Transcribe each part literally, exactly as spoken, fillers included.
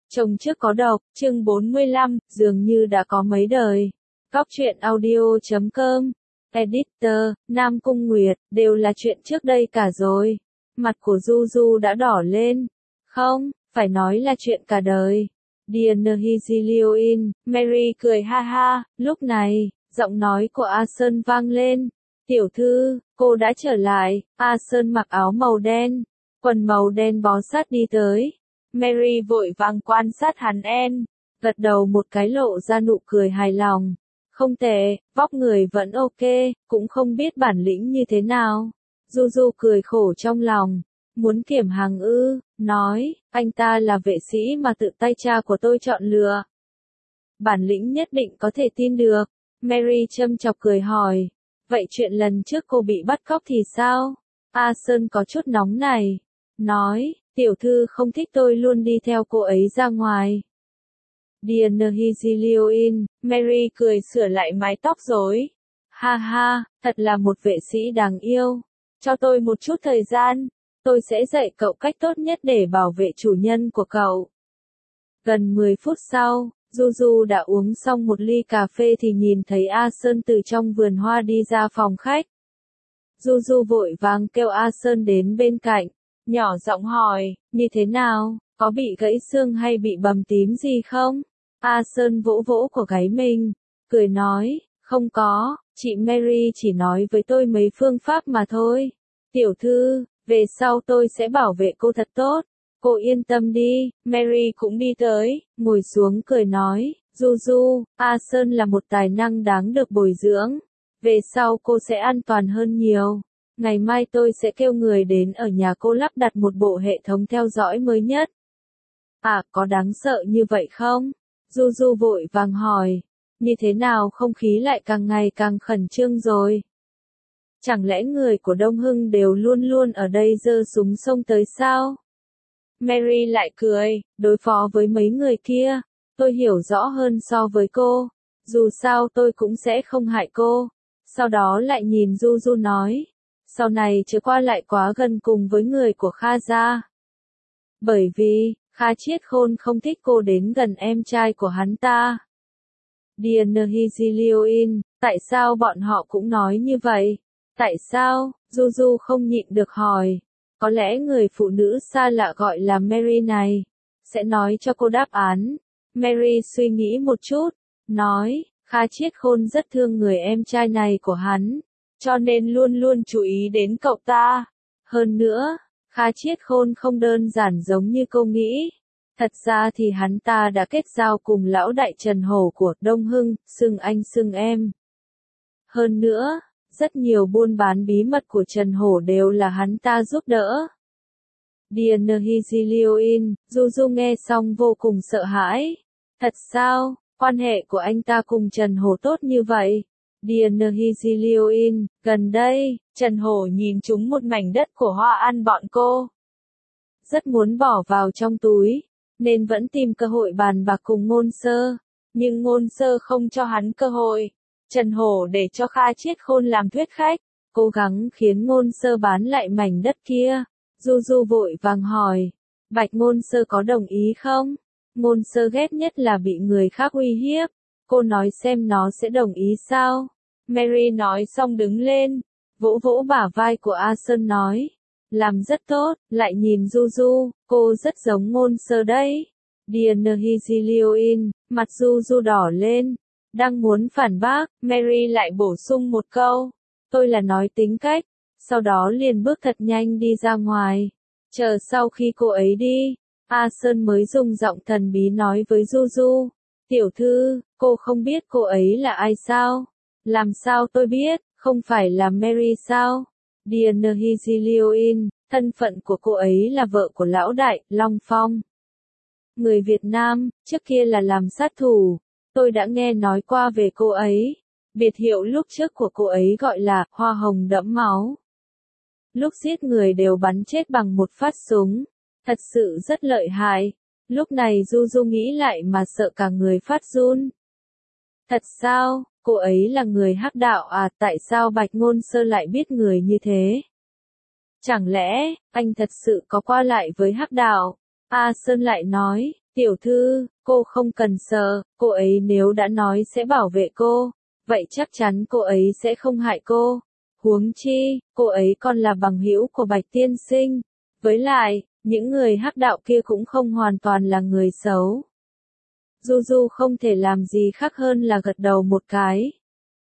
Chồng trước có độc, chương bốn mươi lăm, dường như đã có mấy đời. Góc truyện audio chấm com, editor, Nam Cung Nguyệt, đều là chuyện trước đây cả rồi. Mặt của Du Du đã đỏ lên. Không, phải nói là chuyện cả đời. Dear Nahizilioin, Mary cười ha ha, lúc này, giọng nói của A Sơn vang lên. Tiểu thư, cô đã trở lại. A Sơn mặc áo màu đen, quần màu đen bó sát đi tới. Mary vội vàng quan sát hắn en, gật đầu một cái lộ ra nụ cười hài lòng. Không tệ, vóc người vẫn ok, cũng không biết bản lĩnh như thế nào. Du Du cười khổ trong lòng, muốn kiểm hàng ư, nói, anh ta là vệ sĩ mà tự tay cha của tôi chọn lựa. Bản lĩnh nhất định có thể tin được. Mary châm chọc cười hỏi, vậy chuyện lần trước cô bị bắt cóc thì sao? A Sơn có chút nóng này, nói, tiểu thư không thích tôi luôn đi theo cô ấy ra ngoài. Dear Nahizilioin, Mary cười sửa lại mái tóc rối. Ha ha, thật là một vệ sĩ đáng yêu. Cho tôi một chút thời gian, tôi sẽ dạy cậu cách tốt nhất để bảo vệ chủ nhân của cậu. Gần mười phút sau, Du Du đã uống xong một ly cà phê thì nhìn thấy A Sơn từ trong vườn hoa đi ra phòng khách. Du Du vội vàng kêu A Sơn đến bên cạnh, nhỏ giọng hỏi, như thế nào, có bị gãy xương hay bị bầm tím gì không? A Sơn vỗ vỗ của gáy mình, cười nói, không có, chị Mary chỉ nói với tôi mấy phương pháp mà thôi. Tiểu thư, về sau tôi sẽ bảo vệ cô thật tốt. Cô yên tâm đi. Mary cũng đi tới, ngồi xuống cười nói, Du Du, A Sơn là một tài năng đáng được bồi dưỡng. Về sau cô sẽ an toàn hơn nhiều. Ngày mai tôi sẽ kêu người đến ở nhà cô lắp đặt một bộ hệ thống theo dõi mới nhất. À, có đáng sợ như vậy không? Du Du vội vàng hỏi, như thế nào không khí lại càng ngày càng khẩn trương rồi? Chẳng lẽ người của Đông Hưng đều luôn luôn ở đây giơ súng xông tới sao? Mary lại cười, đối phó với mấy người kia, tôi hiểu rõ hơn so với cô, dù sao tôi cũng sẽ không hại cô. Sau đó lại nhìn Du Du nói, sau này chớ qua lại quá gần cùng với người của Kha gia. Bởi vì, Kha Chiết Khôn không thích cô đến gần em trai của hắn ta. Dear Nahizilioin, tại sao bọn họ cũng nói như vậy? Tại sao? Du Du không nhịn được hỏi. Có lẽ người phụ nữ xa lạ gọi là Mary này sẽ nói cho cô đáp án. Mary suy nghĩ một chút, nói, Kha Chiết Khôn rất thương người em trai này của hắn, cho nên luôn luôn chú ý đến cậu ta. Hơn nữa, Kha Chiết Khôn không đơn giản giống như cô nghĩ. Thật ra thì hắn ta đã kết giao cùng lão đại Trần Hổ của Đông Hưng, xưng anh xưng em. Hơn nữa, rất nhiều buôn bán bí mật của Trần Hổ đều là hắn ta giúp đỡ. Dear Nahizilioin, Du Du nghe xong vô cùng sợ hãi. Thật sao, quan hệ của anh ta cùng Trần Hổ tốt như vậy? Dear Nahizilioin, gần đây, Trần Hổ nhìn trúng một mảnh đất của Hoa An bọn cô. Rất muốn bỏ vào trong túi, nên vẫn tìm cơ hội bàn bạc cùng Ngôn Sơ. Nhưng Ngôn Sơ không cho hắn cơ hội. Trần Hổ để cho Kha Chiết Khôn làm thuyết khách, cố gắng khiến Ngôn Sơ bán lại mảnh đất kia. Du Du vội vàng hỏi, Bạch Ngôn Sơ có đồng ý không? Ngôn Sơ ghét nhất là bị người khác uy hiếp. Cô nói xem nó sẽ đồng ý sao? Mary nói xong đứng lên, vỗ vỗ bả vai của A Sơn nói, làm rất tốt, lại nhìn Du Du, cô rất giống Ngôn Sơ đấy. Dear Nahizilioin, mặt Du Du đỏ lên, đang muốn phản bác, Mary lại bổ sung một câu, tôi là nói tính cách, sau đó liền bước thật nhanh đi ra ngoài. Chờ sau khi cô ấy đi, A Sơn mới dùng giọng thần bí nói với Du Du, tiểu thư, cô không biết cô ấy là ai sao? Làm sao tôi biết, không phải là Mary sao? Dear Nahizilioin, thân phận của cô ấy là vợ của lão đại, Long Phong. Người Việt Nam, trước kia là làm sát thủ. Tôi đã nghe nói qua về cô ấy. Biệt hiệu lúc trước của cô ấy gọi là hoa hồng đẫm máu. Lúc giết người đều bắn chết bằng một phát súng. Thật sự rất lợi hại. Lúc này Du Du nghĩ lại mà sợ cả người phát run. Thật sao, cô ấy là người hắc đạo à? Tại sao Bạch Ngôn Sơ lại biết người như thế? Chẳng lẽ, anh thật sự có qua lại với hắc đạo? A Sơn lại nói, Tiểu thư, cô không cần sợ, cô ấy nếu đã nói sẽ bảo vệ cô, vậy chắc chắn cô ấy sẽ không hại cô. Huống chi, cô ấy còn là bằng hữu của Bạch tiên sinh. Với lại, những người hắc đạo kia cũng không hoàn toàn là người xấu. Du Du không thể làm gì khác hơn là gật đầu một cái.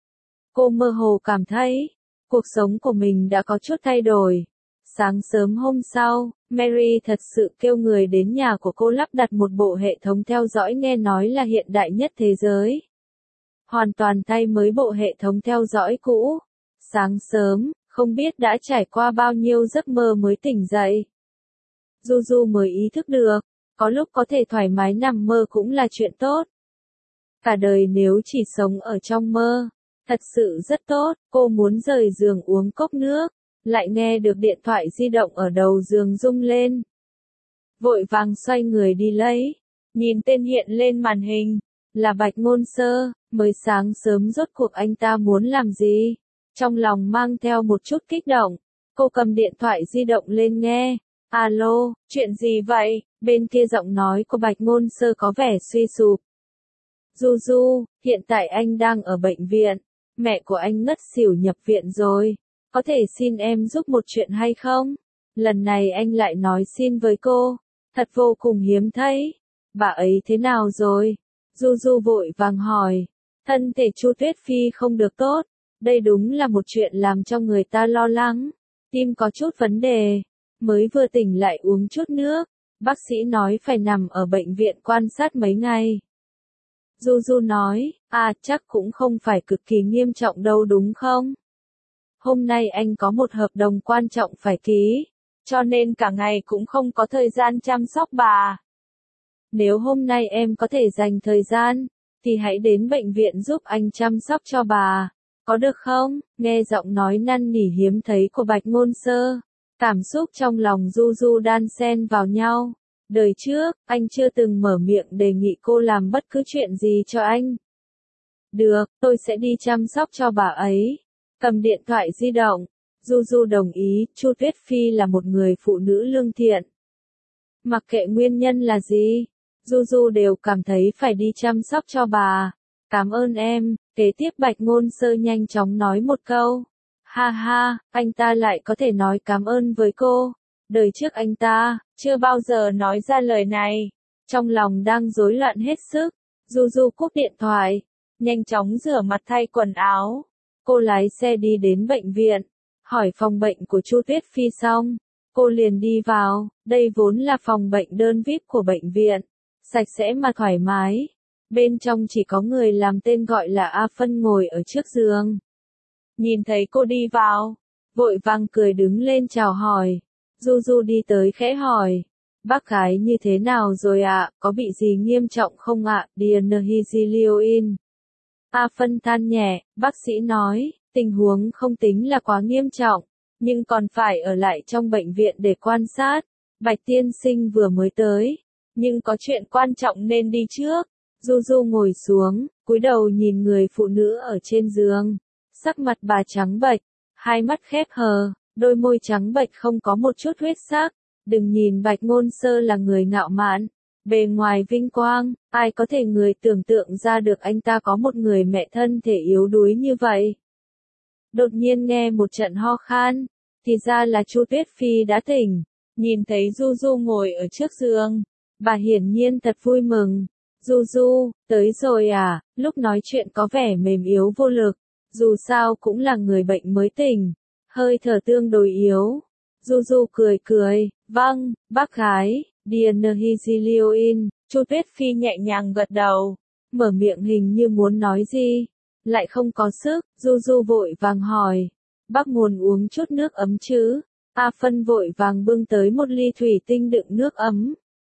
Cô mơ hồ cảm thấy, cuộc sống của mình đã có chút thay đổi. Sáng sớm hôm sau, Mary thật sự kêu người đến nhà của cô lắp đặt một bộ hệ thống theo dõi nghe nói là hiện đại nhất thế giới. Hoàn toàn thay mới bộ hệ thống theo dõi cũ. Sáng sớm, không biết đã trải qua bao nhiêu giấc mơ mới tỉnh dậy. Du Du mới ý thức được, có lúc có thể thoải mái nằm mơ cũng là chuyện tốt. Cả đời nếu chỉ sống ở trong mơ, thật sự rất tốt. Cô muốn rời giường uống cốc nước, lại nghe được điện thoại di động ở đầu giường rung lên. Vội vàng xoay người đi lấy, nhìn tên hiện lên màn hình, là Bạch Ngôn Sơ. Mới sáng sớm rốt cuộc anh ta muốn làm gì? Trong lòng mang theo một chút kích động, cô cầm điện thoại di động lên nghe. Alo, chuyện gì vậy? Bên kia giọng nói của Bạch Ngôn Sơ có vẻ suy sụp. Du Du, hiện tại anh đang ở bệnh viện, mẹ của anh ngất xỉu nhập viện rồi, có thể xin em giúp một chuyện hay không? Lần này anh lại nói xin với cô, thật vô cùng hiếm thấy. Bà ấy thế nào rồi? Du Du vội vàng hỏi. Thân thể Chu Tuyết Phi không được tốt, đây đúng là một chuyện làm cho người ta lo lắng. Tim có chút vấn đề, mới vừa tỉnh lại uống chút nước, bác sĩ nói phải nằm ở bệnh viện quan sát mấy ngày. Du Du nói, à chắc cũng không phải cực kỳ nghiêm trọng đâu đúng không? Hôm nay anh có một hợp đồng quan trọng phải ký, cho nên cả ngày cũng không có thời gian chăm sóc bà. Nếu hôm nay em có thể dành thời gian, thì hãy đến bệnh viện giúp anh chăm sóc cho bà, có được không? Nghe giọng nói năn nỉ hiếm thấy của Bạch Ngôn Sơ, cảm xúc trong lòng Du Du đan xen vào nhau. Đời trước, anh chưa từng mở miệng đề nghị cô làm bất cứ chuyện gì cho anh. Được, tôi sẽ đi chăm sóc cho bà ấy. Cầm điện thoại di động, Du Du đồng ý. Chu Tuyết Phi là một người phụ nữ lương thiện. Mặc kệ nguyên nhân là gì, Du Du đều cảm thấy phải đi chăm sóc cho bà. Cảm ơn em. Kế tiếp Bạch Ngôn Sơ nhanh chóng nói một câu. Ha ha, anh ta lại có thể nói cảm ơn với cô. Đời trước anh ta, chưa bao giờ nói ra lời này. Trong lòng đang rối loạn hết sức, Du Du cúp điện thoại, nhanh chóng rửa mặt thay quần áo. Cô lái xe đi đến bệnh viện, hỏi phòng bệnh của Chu Tuyết Phi xong, cô liền đi vào. Đây vốn là phòng bệnh đơn vi ai pi của bệnh viện, sạch sẽ mà thoải mái. Bên trong chỉ có người làm tên gọi là A Phân ngồi ở trước giường. Nhìn thấy cô đi vào, vội vàng cười đứng lên chào hỏi. Du Du đi tới khẽ hỏi, bác gái như thế nào rồi ạ, có bị gì nghiêm trọng không ạ? Dianhizilioin. A Phân than nhẹ, bác sĩ nói, tình huống không tính là quá nghiêm trọng, nhưng còn phải ở lại trong bệnh viện để quan sát. Bạch tiên sinh vừa mới tới, nhưng có chuyện quan trọng nên đi trước. Du Du ngồi xuống, cúi đầu nhìn người phụ nữ ở trên giường. Sắc mặt bà trắng bệch, hai mắt khép hờ, đôi môi trắng bệch không có một chút huyết sắc. Đừng nhìn Bạch Ngôn Sơ là người ngạo mạn, bề ngoài vinh quang, ai có thể người tưởng tượng ra được anh ta có một người mẹ thân thể yếu đuối như vậy. Đột nhiên nghe một trận ho khan, thì ra là Chu Tuyết Phi đã tỉnh, nhìn thấy Du Du ngồi ở trước giường, bà hiển nhiên thật vui mừng. Du Du, tới rồi à? Lúc nói chuyện có vẻ mềm yếu vô lực, dù sao cũng là người bệnh mới tỉnh, hơi thở tương đối yếu. Du Du cười cười, vâng, bác gái. Dianhizilioin. Chu Tuyết Phi nhẹ nhàng gật đầu, mở miệng hình như muốn nói gì, lại không có sức. Du Du vội vàng hỏi, bác muốn uống chút nước ấm chứ? A Phân vội vàng bưng tới một ly thủy tinh đựng nước ấm,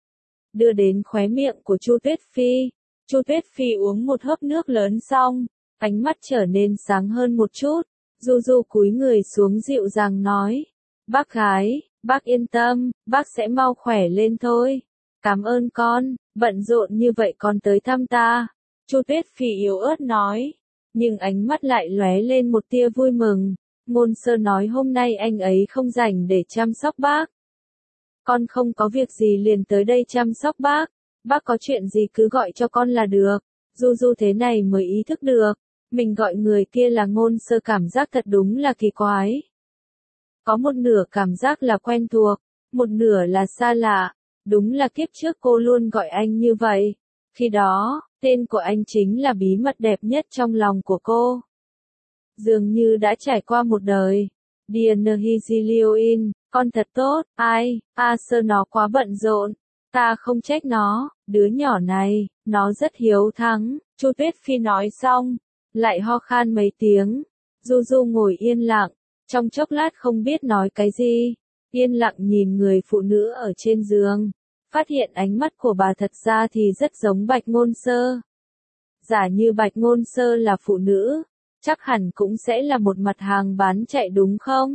đưa đến khóe miệng của Chu Tuyết Phi. Chu Tuyết Phi uống một hớp nước lớn xong, ánh mắt trở nên sáng hơn một chút. Du Du cúi người xuống dịu dàng nói, bác gái, bác yên tâm, bác sẽ mau khỏe lên thôi. Cảm ơn con, bận rộn như vậy con tới thăm ta. Chu Tuyết Phi yếu ớt nói, nhưng ánh mắt lại lóe lên một tia vui mừng. Ngôn Sơ nói hôm nay anh ấy không rảnh để chăm sóc bác. Con không có việc gì liền tới đây chăm sóc bác. Bác có chuyện gì cứ gọi cho con là được. Du Du thế này mới ý thức được. Mình gọi người kia là Ngôn Sơ cảm giác thật đúng là kỳ quái. Có một nửa cảm giác là quen thuộc, một nửa là xa lạ. Đúng là kiếp trước cô luôn gọi anh như vậy. Khi đó, tên của anh chính là bí mật đẹp nhất trong lòng của cô. Dường như đã trải qua một đời. Dear Hizilioin, con thật tốt, ai, a sơ nó quá bận rộn. Ta không trách nó, đứa nhỏ này, nó rất hiếu thắng. Chu Tuyết Phi nói xong, lại ho khan mấy tiếng. Du Du ngồi yên lặng, trong chốc lát không biết nói cái gì. Yên lặng nhìn người phụ nữ ở trên giường. Phát hiện ánh mắt của bà thật ra thì rất giống Bạch Ngôn Sơ. Giả như Bạch Ngôn Sơ là phụ nữ, chắc hẳn cũng sẽ là một mặt hàng bán chạy đúng không?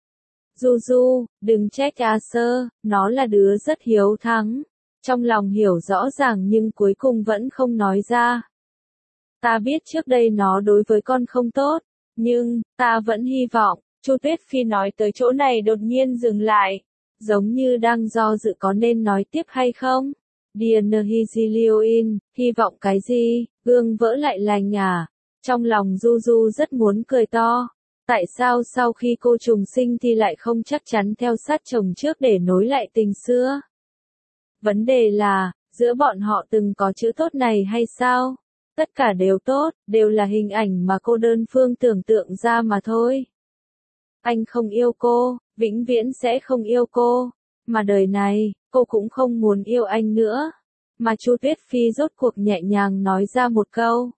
Du Du, đừng trách A Sơ, nó là đứa rất hiếu thắng. Trong lòng hiểu rõ ràng nhưng cuối cùng vẫn không nói ra. Ta biết trước đây nó đối với con không tốt, nhưng, ta vẫn hy vọng. Chu Tuyết Phi nói tới chỗ này đột nhiên dừng lại, giống như đang do dự có nên nói tiếp hay không. Dear Hizilioin, hy vọng cái gì, gương vỡ lại lành à. Trong lòng Du Du rất muốn cười to. Tại sao sau khi cô trùng sinh thì lại không chắc chắn theo sát chồng trước để nối lại tình xưa? Vấn đề là, giữa bọn họ từng có chữ tốt này hay sao? Tất cả đều tốt, đều là hình ảnh mà cô đơn phương tưởng tượng ra mà thôi. Anh không yêu cô, vĩnh viễn sẽ không yêu cô. Mà đời này, cô cũng không muốn yêu anh nữa. Mà Chu Tuyết Phi rốt cuộc nhẹ nhàng nói ra một câu.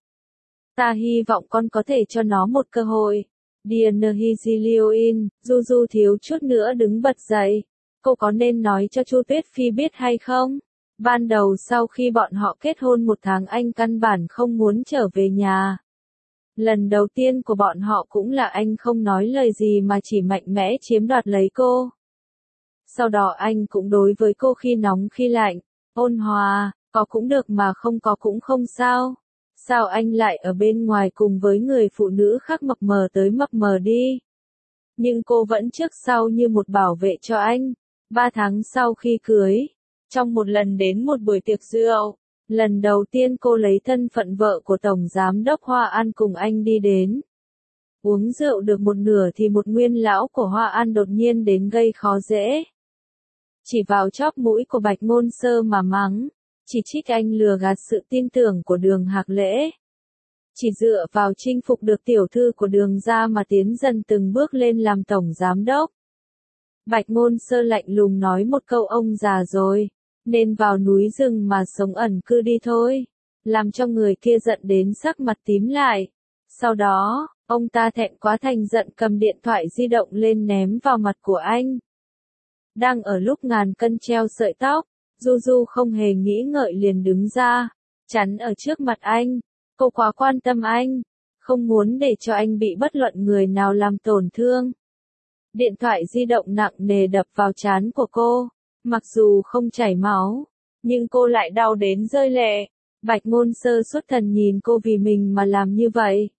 Ta hy vọng con có thể cho nó một cơ hội. Dear Hizilioin, Du Du thiếu chút nữa đứng bật dậy. Cô có nên nói cho Chu Tuyết Phi biết hay không? Ban đầu sau khi bọn họ kết hôn một tháng anh căn bản không muốn trở về nhà. Lần đầu tiên của bọn họ cũng là anh không nói lời gì mà chỉ mạnh mẽ chiếm đoạt lấy cô. Sau đó anh cũng đối với cô khi nóng khi lạnh, ôn hòa, có cũng được mà không có cũng không sao. Sao anh lại ở bên ngoài cùng với người phụ nữ khác mập mờ tới mập mờ đi? Nhưng cô vẫn trước sau như một bảo vệ cho anh. Ba tháng sau khi cưới, trong một lần đến một buổi tiệc rượu, lần đầu tiên cô lấy thân phận vợ của Tổng Giám đốc Hoa An cùng anh đi đến. Uống rượu được một nửa thì một nguyên lão của Hoa An đột nhiên đến gây khó dễ. Chỉ vào chóp mũi của Bạch Ngôn Sơ mà mắng, chỉ trích anh lừa gạt sự tin tưởng của Đường Hạc Lễ. Chỉ dựa vào chinh phục được tiểu thư của Đường gia mà tiến dần từng bước lên làm Tổng Giám đốc. Bạch Ngôn Sơ lạnh lùng nói một câu ông già rồi, nên vào núi rừng mà sống ẩn cư đi thôi, làm cho người kia giận đến sắc mặt tím lại. Sau đó, ông ta thẹn quá thành giận cầm điện thoại di động lên ném vào mặt của anh. Đang ở lúc ngàn cân treo sợi tóc, Du Du không hề nghĩ ngợi liền đứng ra, chắn ở trước mặt anh. Cô quá quan tâm anh, không muốn để cho anh bị bất luận người nào làm tổn thương. Điện thoại di động nặng nề đập vào trán của cô, mặc dù không chảy máu, nhưng cô lại đau đến rơi lệ. Bạch Ngôn Sơ xuất thần nhìn cô vì mình mà làm như vậy.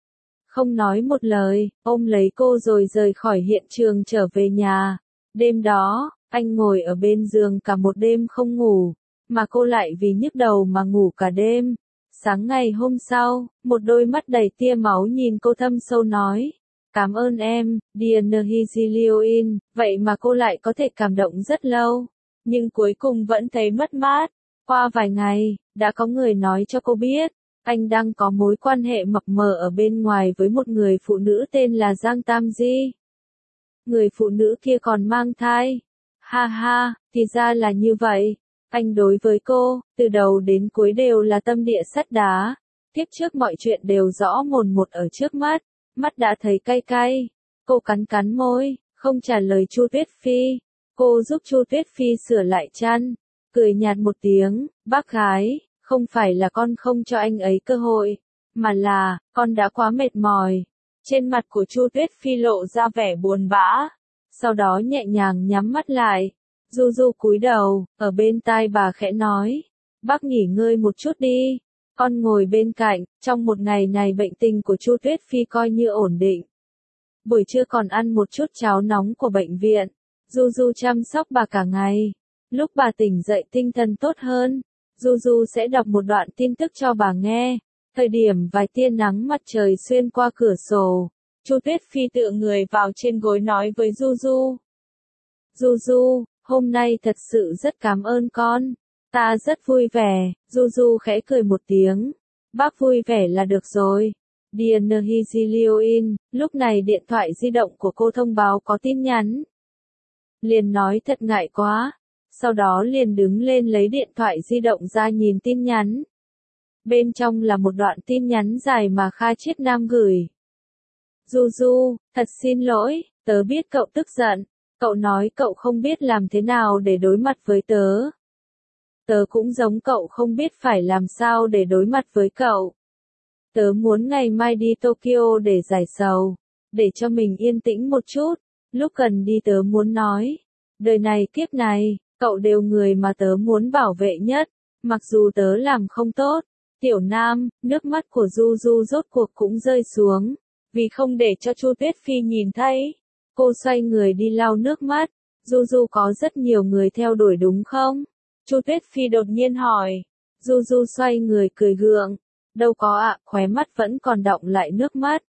Không nói một lời, ôm lấy cô rồi rời khỏi hiện trường trở về nhà. Đêm đó, anh ngồi ở bên giường cả một đêm không ngủ, mà cô lại vì nhức đầu mà ngủ cả đêm. Sáng ngày hôm sau, một đôi mắt đầy tia máu nhìn cô thâm sâu nói. Cảm ơn em, Dear Hizilioin, vậy mà cô lại có thể cảm động rất lâu, nhưng cuối cùng vẫn thấy mất mát. Qua vài ngày, đã có người nói cho cô biết, anh đang có mối quan hệ mập mờ ở bên ngoài với một người phụ nữ tên là Giang Tam Di. Người phụ nữ kia còn mang thai. Ha ha, thì ra là như vậy. Anh đối với cô, từ đầu đến cuối đều là tâm địa sắt đá. Tiếp trước mọi chuyện đều rõ mồn một ở trước mắt. Mắt đã thấy cay cay. Cô cắn cắn môi, không trả lời Chu Tuyết Phi. Cô giúp Chu Tuyết Phi sửa lại chăn. Cười nhạt một tiếng, bác gái, không phải là con không cho anh ấy cơ hội, mà là, con đã quá mệt mỏi. Trên mặt của Chu Tuyết Phi lộ ra vẻ buồn bã. Sau đó nhẹ nhàng nhắm mắt lại. Du Du cúi đầu, ở bên tai bà khẽ nói. Bác nghỉ ngơi một chút đi. Con ngồi bên cạnh, trong một ngày này bệnh tình của Chu Tuyết Phi coi như ổn định. Buổi trưa còn ăn một chút cháo nóng của bệnh viện. Du Du chăm sóc bà cả ngày. Lúc bà tỉnh dậy tinh thần tốt hơn, Du Du sẽ đọc một đoạn tin tức cho bà nghe. Thời điểm vài tia nắng mặt trời xuyên qua cửa sổ, Chu Tuyết Phi tựa người vào trên gối nói với Du Du. Du Du, hôm nay thật sự rất cảm ơn con. Ta rất vui vẻ. Du Du khẽ cười một tiếng. Bác vui vẻ là được rồi. Dear Hizilioin, lúc này điện thoại di động của cô thông báo có tin nhắn. Liền nói thật ngại quá. Sau đó liền đứng lên lấy điện thoại di động ra nhìn tin nhắn. Bên trong là một đoạn tin nhắn dài mà Kha Chiết Nam gửi. Du Du, thật xin lỗi, tớ biết cậu tức giận. Cậu nói cậu không biết làm thế nào để đối mặt với tớ. Tớ cũng giống cậu không biết phải làm sao để đối mặt với cậu. Tớ muốn ngày mai đi Tokyo để giải sầu, để cho mình yên tĩnh một chút. Lúc cần đi tớ muốn nói, đời này kiếp này, cậu đều người mà tớ muốn bảo vệ nhất, mặc dù tớ làm không tốt. Tiểu Nam, nước mắt của Du Du rốt cuộc cũng rơi xuống, vì không để cho Chu Tuyết Phi nhìn thấy. Cô xoay người đi lau nước mắt. Du Du có rất nhiều người theo đuổi đúng không? Chu Tuyết Phi đột nhiên hỏi. Du Du xoay người cười gượng. Đâu có ạ, khóe mắt vẫn còn đọng lại nước mắt.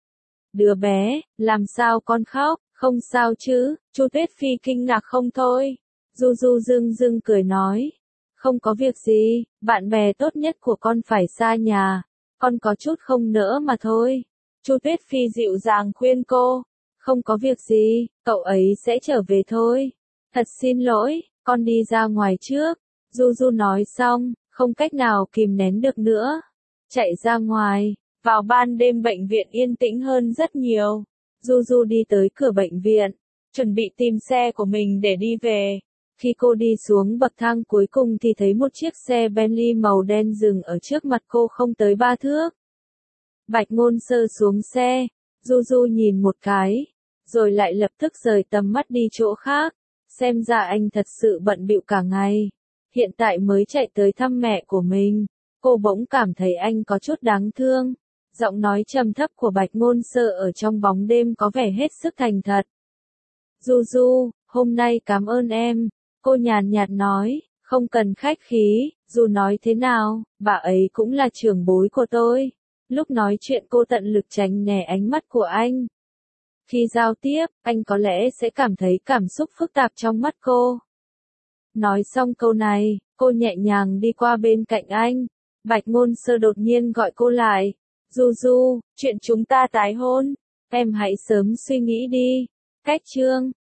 Đứa bé, làm sao con khóc, không sao chứ? Chu Tuyết Phi kinh ngạc không thôi. Du Du dưng dưng cười nói. Không có việc gì, bạn bè tốt nhất của con phải xa nhà. Con có chút không nỡ mà thôi. Chu Tuyết Phi dịu dàng khuyên cô. Không có việc gì, cậu ấy sẽ trở về thôi. Thật xin lỗi, con đi ra ngoài trước. Du Du nói xong, không cách nào kìm nén được nữa. Chạy ra ngoài, vào ban đêm bệnh viện yên tĩnh hơn rất nhiều. Du Du đi tới cửa bệnh viện, chuẩn bị tìm xe của mình để đi về. Khi cô đi xuống bậc thang cuối cùng thì thấy một chiếc xe Bentley màu đen dừng ở trước mặt cô không tới ba thước. Bạch Ngôn Sơ xuống xe, Du Du nhìn một cái, rồi lại lập tức rời tầm mắt đi chỗ khác. Xem ra anh thật sự bận bịu cả ngày. Hiện tại mới chạy tới thăm mẹ của mình. Cô bỗng cảm thấy anh có chút đáng thương. Giọng nói trầm thấp của Bạch Ngôn Sơ ở trong bóng đêm có vẻ hết sức thành thật. Du Du, hôm nay cảm ơn em. Cô nhàn nhạt nói, không cần khách khí, dù nói thế nào, bà ấy cũng là trưởng bối của tôi. Lúc nói chuyện cô tận lực tránh né ánh mắt của anh. Khi giao tiếp, anh có lẽ sẽ cảm thấy cảm xúc phức tạp trong mắt cô. Nói xong câu này, cô nhẹ nhàng đi qua bên cạnh anh. Bạch Ngôn Sơ đột nhiên gọi cô lại. Du Du, chuyện chúng ta tái hôn, em hãy sớm suy nghĩ đi. Cách chương